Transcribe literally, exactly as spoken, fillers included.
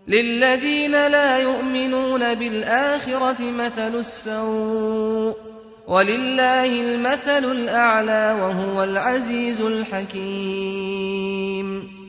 للذين لا يؤمنون بالآخرة مثل السوء ولله المثل الأعلى وهو العزيز الحكيم.